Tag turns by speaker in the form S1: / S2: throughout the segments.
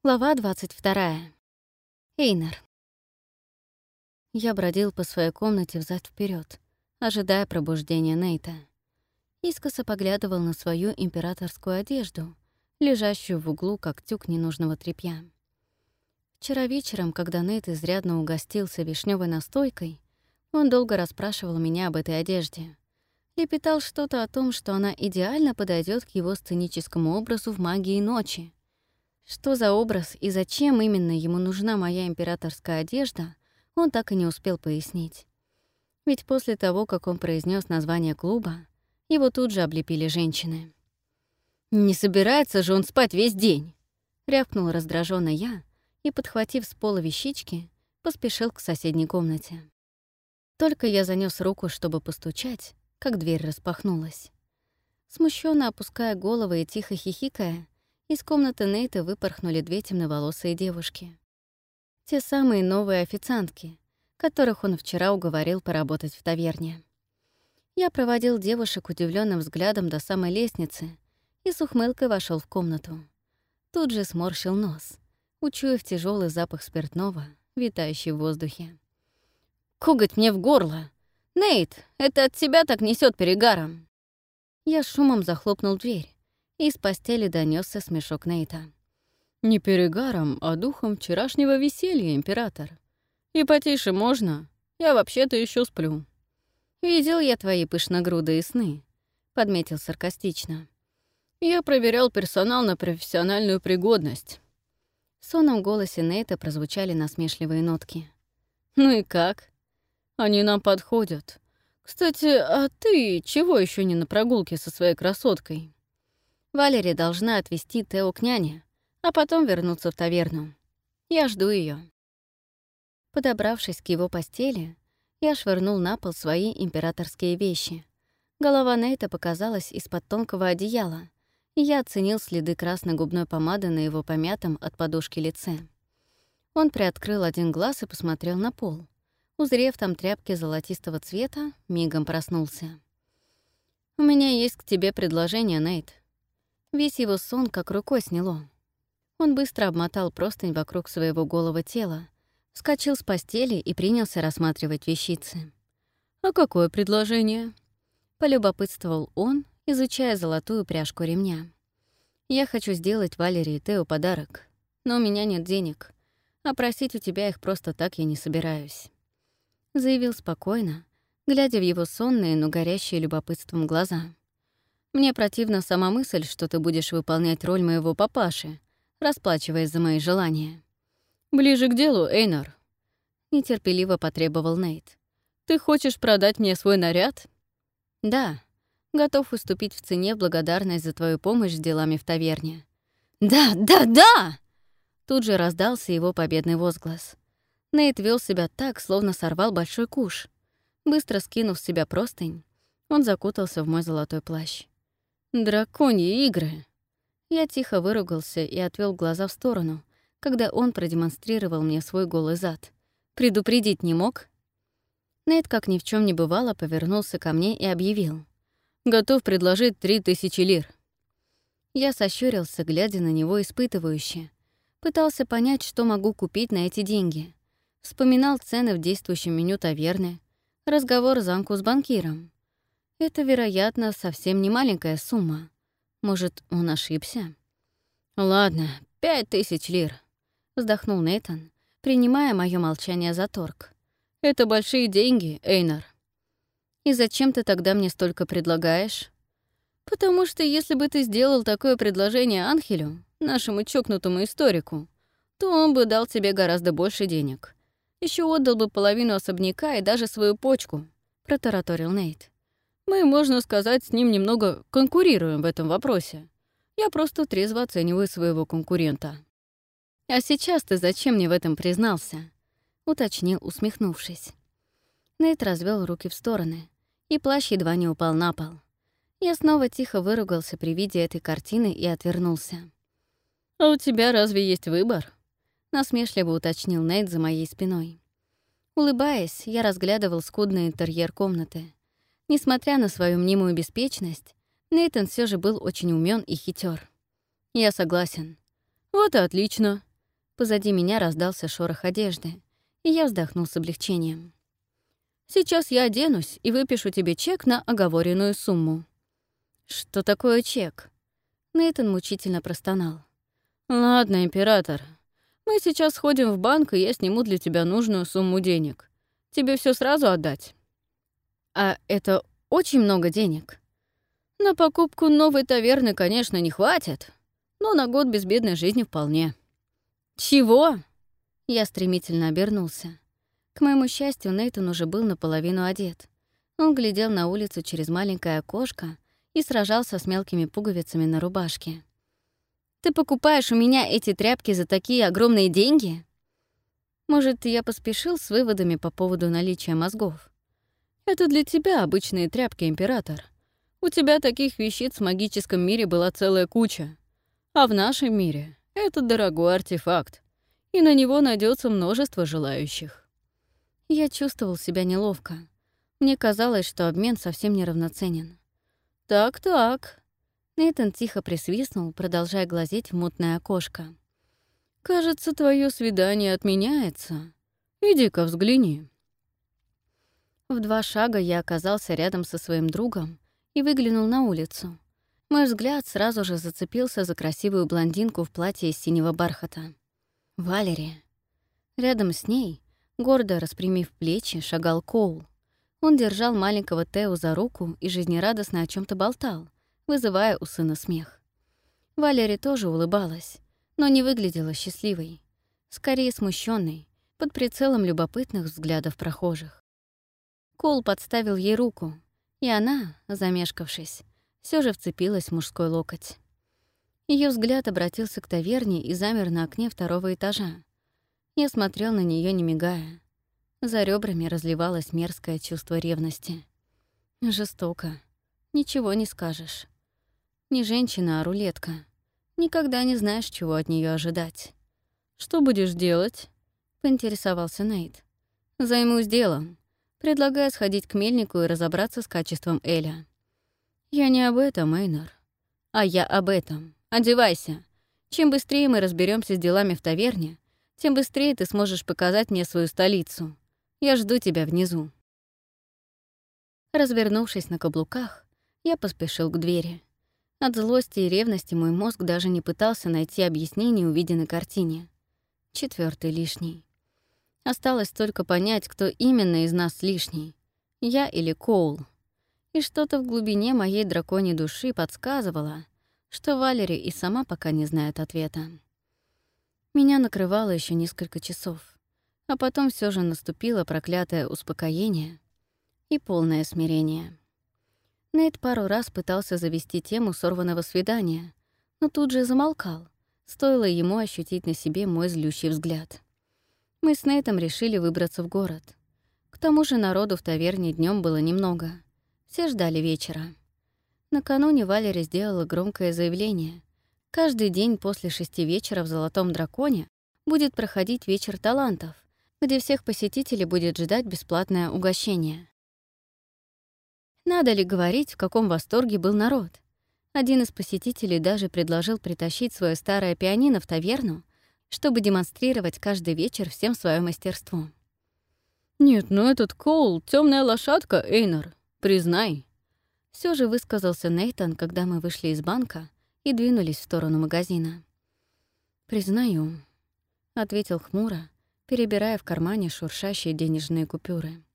S1: Глава 22. Эйнар. Я бродил по своей комнате взад вперед, ожидая пробуждения Нейта. Искоса поглядывал на свою императорскую одежду, лежащую в углу, как тюк ненужного тряпья. Вчера вечером, когда Нейт изрядно угостился вишневой настойкой, он долго расспрашивал меня об этой одежде. Лепетал что-то о том, что она идеально подойдет к его сценическому образу в «Магии ночи». Что за образ и зачем именно ему нужна моя императорская одежда, он так и не успел пояснить. Ведь после того, как он произнес название клуба, его тут же облепили женщины. «Не собирается же он спать весь день!» — рявкнул раздражённо я и, подхватив с пола вещички, поспешил к соседней комнате. Только я занёс руку, чтобы постучать, как дверь распахнулась. Смущённо опуская головы и тихо хихикая, из комнаты Нейта выпорхнули две темноволосые девушки. Те самые новые официантки, которых он вчера уговорил поработать в таверне. Я проводил девушек удивленным взглядом до самой лестницы и с ухмылкой вошел в комнату. Тут же сморщил нос, учуяв тяжелый запах спиртного, витающий в воздухе. «Коготь мне в горло! Нейт, это от тебя так несет перегаром!» Я шумом захлопнул дверь, и из постели донёсся смешок Нейта. «Не перегаром, а духом вчерашнего веселья, император. И потише можно? Я вообще-то ещё сплю». «Видел я твои пышногрудые сны», — подметил саркастично. «Я проверял персонал на профессиональную пригодность». В сонном голосе Нейта прозвучали насмешливые нотки. «Ну и как? Они нам подходят. Кстати, а ты чего ещё не на прогулке со своей красоткой?» Валери должна отвезти Тео к няне, а потом вернуться в таверну. Я жду её. Подобравшись к его постели, я швырнул на пол свои императорские вещи. Голова Нейта показалась из-под тонкого одеяла, и я оценил следы красной губной помады на его помятом от подушки лице. Он приоткрыл один глаз и посмотрел на пол. Узрев там тряпки золотистого цвета, мигом проснулся. «У меня есть к тебе предложение, Нейт». Весь его сон как рукой сняло. Он быстро обмотал простынь вокруг своего голого тела, вскочил с постели и принялся рассматривать вещицы. «А какое предложение?» — полюбопытствовал он, изучая золотую пряжку ремня. «Я хочу сделать Валерии и Тео подарок, но у меня нет денег, а просить у тебя их просто так я не собираюсь», — заявил спокойно, глядя в его сонные, но горящие любопытством глаза. «Мне противна сама мысль, что ты будешь выполнять роль моего папаши, расплачиваясь за мои желания». «Ближе к делу, Эйнар», — нетерпеливо потребовал Нейт. «Ты хочешь продать мне свой наряд?» «Да, готов уступить в цене в благодарность за твою помощь с делами в таверне». «Да, да, да!» Тут же раздался его победный возглас. Нейт вел себя так, словно сорвал большой куш. Быстро скинув с себя простынь, он закутался в мой золотой плащ. «Драконьи игры!» Я тихо выругался и отвел глаза в сторону, когда он продемонстрировал мне свой голый зад. «Предупредить не мог?» Нейт, как ни в чем не бывало, повернулся ко мне и объявил. «Готов предложить 3000 лир». Я сощурился, глядя на него испытывающе. Пытался понять, что могу купить на эти деньги. Вспоминал цены в действующем меню таверны, разговор замку с банкиром. Это, вероятно, совсем не маленькая сумма. Может, он ошибся? «Ладно, 5000 лир», — вздохнул Нейтан, принимая моё молчание за торг. «Это большие деньги, Эйнар». «И зачем ты тогда мне столько предлагаешь?» «Потому что если бы ты сделал такое предложение Анхелю, нашему чокнутому историку, то он бы дал тебе гораздо больше денег. Ещё отдал бы половину особняка и даже свою почку», — протараторил Нейт. «Мы, можно сказать, с ним немного конкурируем в этом вопросе. Я просто трезво оцениваю своего конкурента». «А сейчас ты зачем мне в этом признался?» — уточнил, усмехнувшись. Нейт развел руки в стороны, и плащ едва не упал на пол. Я снова тихо выругался при виде этой картины и отвернулся. «А у тебя разве есть выбор?» — насмешливо уточнил Нейт за моей спиной. Улыбаясь, я разглядывал скудный интерьер комнаты. Несмотря на свою мнимую беспечность, Нейтан все же был очень умён и хитер. «Я согласен». «Вот и отлично. Позади меня раздался шорох одежды, и я вздохнул с облегчением. «Сейчас я оденусь и выпишу тебе чек на оговоренную сумму». «Что такое чек?» Нейтан мучительно простонал. «Ладно, император. Мы сейчас сходим в банк, и я сниму для тебя нужную сумму денег. Тебе все сразу отдать?» «А это очень много денег?» «На покупку новой таверны, конечно, не хватит, но на год безбедной жизни вполне». «Чего?» Я стремительно обернулся. К моему счастью, Нейтан уже был наполовину одет. Он глядел на улицу через маленькое окошко и сражался с мелкими пуговицами на рубашке. «Ты покупаешь у меня эти тряпки за такие огромные деньги?» Может, я поспешил с выводами по поводу наличия мозгов. «Это для тебя обычные тряпки, император. У тебя таких вещиц в магическом мире была целая куча. А в нашем мире это дорогой артефакт, и на него найдется множество желающих». Я чувствовал себя неловко. Мне казалось, что обмен совсем неравноценен. «Так-так». Нейтан тихо присвистнул, продолжая глазеть в мутное окошко. «Кажется, твое свидание отменяется. Иди-ка взгляни». В 2 шага я оказался рядом со своим другом и выглянул на улицу. Мой взгляд сразу же зацепился за красивую блондинку в платье из синего бархата. Валерия. Рядом с ней, гордо распрямив плечи, шагал Коул. Он держал маленького Тео за руку и жизнерадостно о чем то болтал, вызывая у сына смех. Валерия тоже улыбалась, но не выглядела счастливой, скорее смущенной, под прицелом любопытных взглядов прохожих. Коул подставил ей руку, и она, замешкавшись, все же вцепилась в мужской локоть. Ее взгляд обратился к таверне и замер на окне 2-го этажа. Я смотрел на нее, не мигая. За ребрами разливалось мерзкое чувство ревности. Жестоко. Ничего не скажешь. Не женщина, а рулетка. Никогда не знаешь, чего от нее ожидать. «Что будешь делать?» — поинтересовался Нейт. «Займусь делом. Предлагаю сходить к мельнику и разобраться с качеством Эля». «Я не об этом, Эйнар. А я об этом. Одевайся. Чем быстрее мы разберемся с делами в таверне, тем быстрее ты сможешь показать мне свою столицу. Я жду тебя внизу». Развернувшись на каблуках, я поспешил к двери. От злости и ревности мой мозг даже не пытался найти объяснение увиденной картине. 4-й лишний. Осталось только понять, кто именно из нас лишний, я или Коул. И что-то в глубине моей драконьей души подсказывало, что Валери и сама пока не знает ответа. Меня накрывало еще несколько часов, а потом все же наступило проклятое успокоение и полное смирение. Нейт пару раз пытался завести тему сорванного свидания, но тут же замолкал, стоило ему ощутить на себе мой злющий взгляд. Мы с Нейтом решили выбраться в город. К тому же народу в таверне днем было немного. Все ждали вечера. Накануне Валери сделала громкое заявление. Каждый день после 6 вечера в «Золотом драконе» будет проходить вечер талантов, где всех посетителей будет ждать бесплатное угощение. Надо ли говорить, в каком восторге был народ? Один из посетителей даже предложил притащить свое старое пианино в таверну, чтобы демонстрировать каждый вечер всем свое мастерство. «Нет, ну этот Коул — темная лошадка, Эйнар, признай». Все же высказался Нейтан, когда мы вышли из банка и двинулись в сторону магазина. «Признаю», — ответил хмуро, перебирая в кармане шуршащие денежные купюры.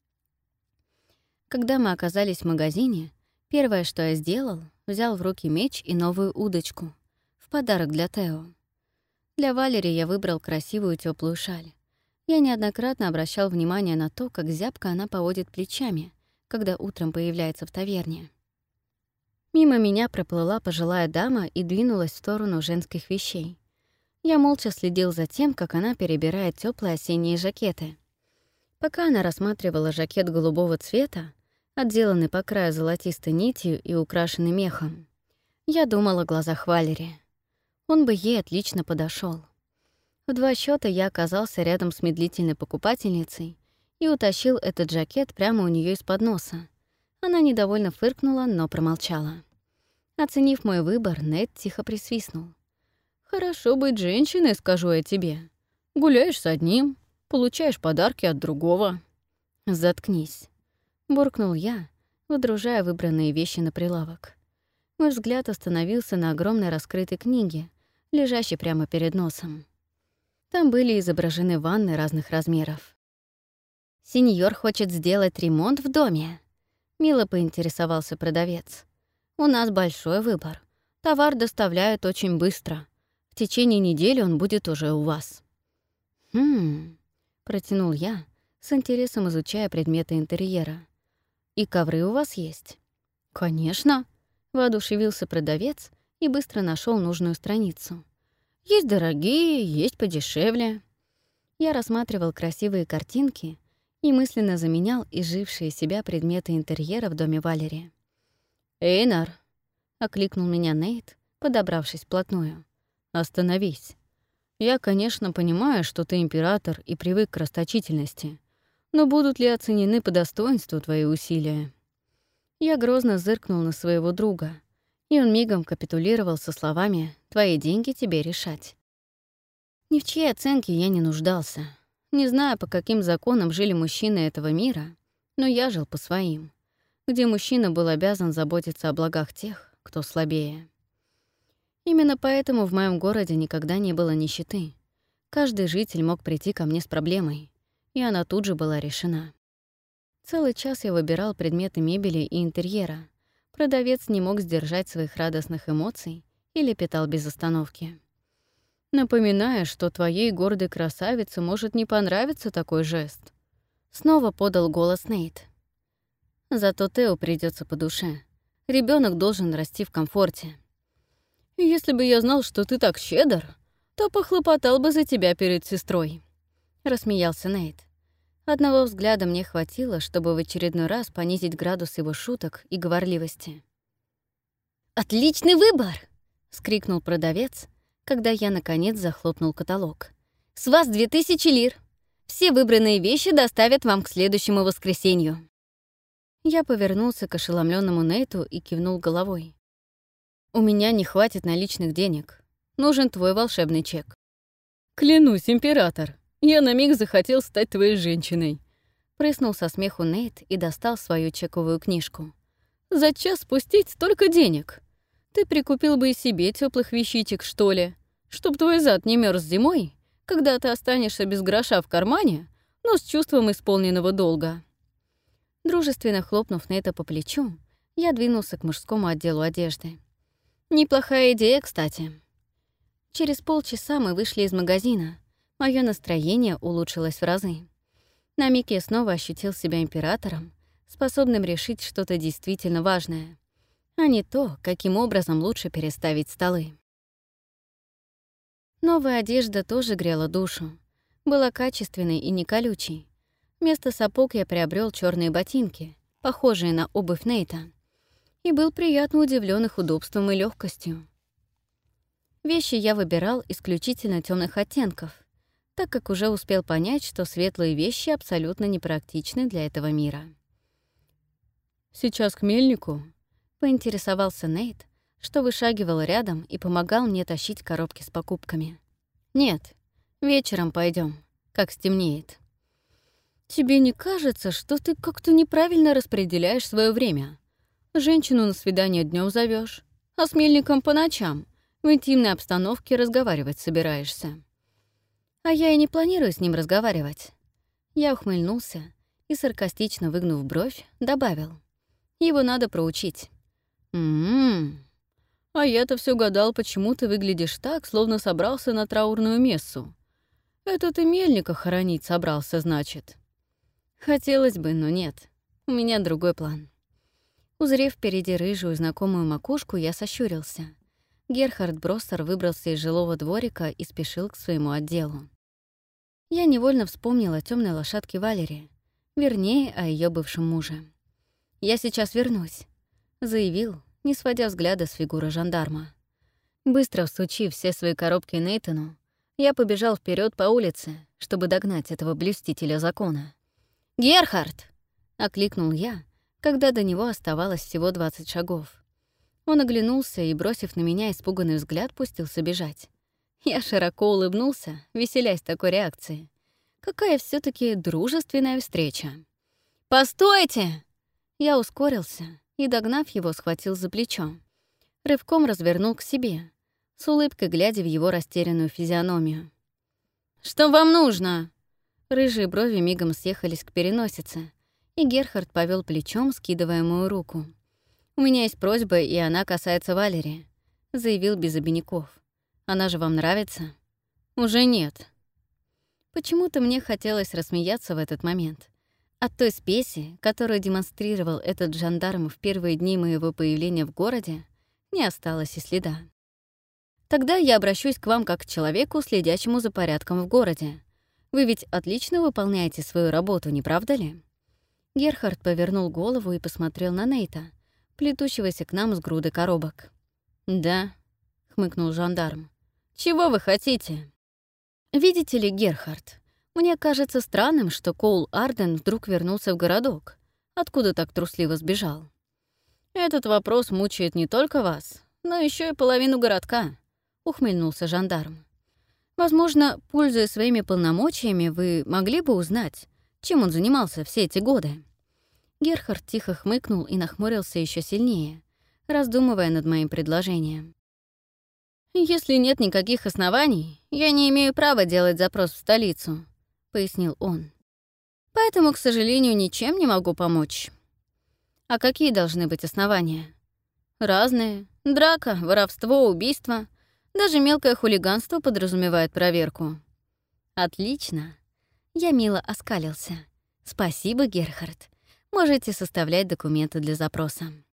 S1: Когда мы оказались в магазине, первое, что я сделал, взял в руки меч и новую удочку в подарок для Тео. Для Валери я выбрал красивую теплую шаль. Я неоднократно обращал внимание на то, как зябко она поводит плечами, когда утром появляется в таверне. Мимо меня проплыла пожилая дама и двинулась в сторону женских вещей. Я молча следил за тем, как она перебирает теплые осенние жакеты. Пока она рассматривала жакет голубого цвета, отделанный по краю золотистой нитью и украшенный мехом, я думала о глазах Валери. Он бы ей отлично подошел. В 2 счета я оказался рядом с медлительной покупательницей и утащил этот жакет прямо у нее из-под носа. Она недовольно фыркнула, но промолчала. Оценив мой выбор, Нейт тихо присвистнул. «Хорошо быть женщиной, скажу я тебе. Гуляешь с одним, получаешь подарки от другого». «Заткнись», — буркнул я, выдружая выбранные вещи на прилавок. Мой взгляд остановился на огромной раскрытой книге, лежащей прямо перед носом. Там были изображены ванны разных размеров. «Сеньор хочет сделать ремонт в доме?» — мило поинтересовался продавец. «У нас большой выбор. Товар доставляют очень быстро. В течение недели он будет уже у вас». Протянул я, с интересом изучая предметы интерьера. «И ковры у вас есть?» «Конечно», — воодушевился продавец и быстро нашел нужную страницу. «Есть дорогие, есть подешевле». Я рассматривал красивые картинки и мысленно заменял изжившие себя предметы интерьера в доме Валери. «Эйнар», — окликнул меня Нейт, подобравшись вплотную. «Остановись. Я, конечно, понимаю, что ты император и привык к расточительности, но будут ли оценены по достоинству твои усилия?» Я грозно зыркнул на своего друга, и он мигом капитулировал со словами «Твои деньги тебе решать». Ни в чьей оценке я не нуждался. Не знаю, по каким законам жили мужчины этого мира, но я жил по своим, где мужчина был обязан заботиться о благах тех, кто слабее. Именно поэтому в моем городе никогда не было нищеты. Каждый житель мог прийти ко мне с проблемой, и она тут же была решена. Целый час я выбирал предметы мебели и интерьера. Продавец не мог сдержать своих радостных эмоций и лепетал без остановки. «Напоминаю, что твоей гордой красавице может не понравиться такой жест». Снова подал голос Нейт. «Зато Тео придется по душе. Ребенок должен расти в комфорте». «Если бы я знал, что ты так щедр, то похлопотал бы за тебя перед сестрой», — рассмеялся Нейт. Одного взгляда мне хватило, чтобы в очередной раз понизить градус его шуток и говорливости. «Отличный выбор!» — вскрикнул продавец, когда я, наконец, захлопнул каталог. «С вас 2000 лир. Все выбранные вещи доставят вам к следующему воскресенью». Я повернулся к ошеломленному Нейту и кивнул головой. «У меня не хватит наличных денег. Нужен твой волшебный чек». «Клянусь, император, я на миг захотел стать твоей женщиной», — прыснул со смеху Нейт и достал свою чековую книжку. «За час спустить столько денег. Ты прикупил бы и себе теплых вещичек, что ли, чтоб твой зад не мерз зимой, когда ты останешься без гроша в кармане, но с чувством исполненного долга». Дружественно хлопнув Нейта по плечу, я двинулся к мужскому отделу одежды. «Неплохая идея, кстати». Через полчаса мы вышли из магазина. Моё настроение улучшилось в разы. На миг я снова ощутил себя императором, способным решить что-то действительно важное, а не то, каким образом лучше переставить столы. Новая одежда тоже грела душу. Была качественной и не колючей. Вместо сапог я приобрел черные ботинки, похожие на обувь Нейта, и был приятно удивлен их удобством и легкостью. Вещи я выбирал исключительно темных оттенков, так как уже успел понять, что светлые вещи абсолютно непрактичны для этого мира. «Сейчас к мельнику?» — поинтересовался Нейт, что вышагивал рядом и помогал мне тащить коробки с покупками. «Нет, вечером пойдем, как стемнеет». «Тебе не кажется, что ты как-то неправильно распределяешь свое время? Женщину на свидание днем зовешь, а с мельником по ночам в интимной обстановке разговаривать собираешься». «А я и не планирую с ним разговаривать». Я ухмыльнулся и, саркастично выгнув бровь, добавил. «Его надо проучить». А я-то все гадал, почему ты выглядишь так, словно собрался на траурную мессу. Это ты мельника хоронить собрался, значит». Хотелось бы, но нет. У меня другой план. Узрев впереди рыжую знакомую макушку, я сощурился. Герхард Броссер выбрался из жилого дворика и спешил к своему отделу. Я невольно вспомнила о темной лошадке Валери, вернее, о ее бывшем муже. «Я сейчас вернусь», — заявил, не сводя взгляда с фигуры жандарма. Быстро всучив все свои коробки Нейтану, я побежал вперед по улице, чтобы догнать этого блюстителя закона. «Герхард!» — окликнул я, когда до него оставалось всего 20 шагов. Он оглянулся и, бросив на меня испуганный взгляд, пустился бежать. Я широко улыбнулся, веселясь такой реакции. Какая все таки дружественная встреча. «Постойте!» Я ускорился и, догнав его, схватил за плечо. Рывком развернул к себе, с улыбкой глядя в его растерянную физиономию. «Что вам нужно?» Рыжие брови мигом съехались к переносице, и Герхард повел плечом, скидывая мою руку. «У меня есть просьба, и она касается Валери», — заявил без обиняков. «Она же вам нравится?» «Уже нет». Почему-то мне хотелось рассмеяться в этот момент. От той спеси, которую демонстрировал этот жандарм в первые дни моего появления в городе, не осталось и следа. «Тогда я обращусь к вам как к человеку, следящему за порядком в городе. Вы ведь отлично выполняете свою работу, не правда ли?» Герхард повернул голову и посмотрел на Нейта, плетущегося к нам с грудой коробок. «Да», — хмыкнул жандарм. «Чего вы хотите?» «Видите ли, Герхард, мне кажется странным, что Коул Арден вдруг вернулся в городок. Откуда так трусливо сбежал? Этот вопрос мучает не только вас, но еще и половину городка», — ухмыльнулся жандарм. «Возможно, пользуясь своими полномочиями, вы могли бы узнать, чем он занимался все эти годы». Герхард тихо хмыкнул и нахмурился еще сильнее, раздумывая над моим предложением. «Если нет никаких оснований, я не имею права делать запрос в столицу», — пояснил он. «Поэтому, к сожалению, ничем не могу помочь». «А какие должны быть основания?» «Разные. Драка, воровство, убийство. Даже мелкое хулиганство подразумевает проверку». «Отлично». Я мило оскалился. «Спасибо, Герхард. Можете составлять документы для запроса».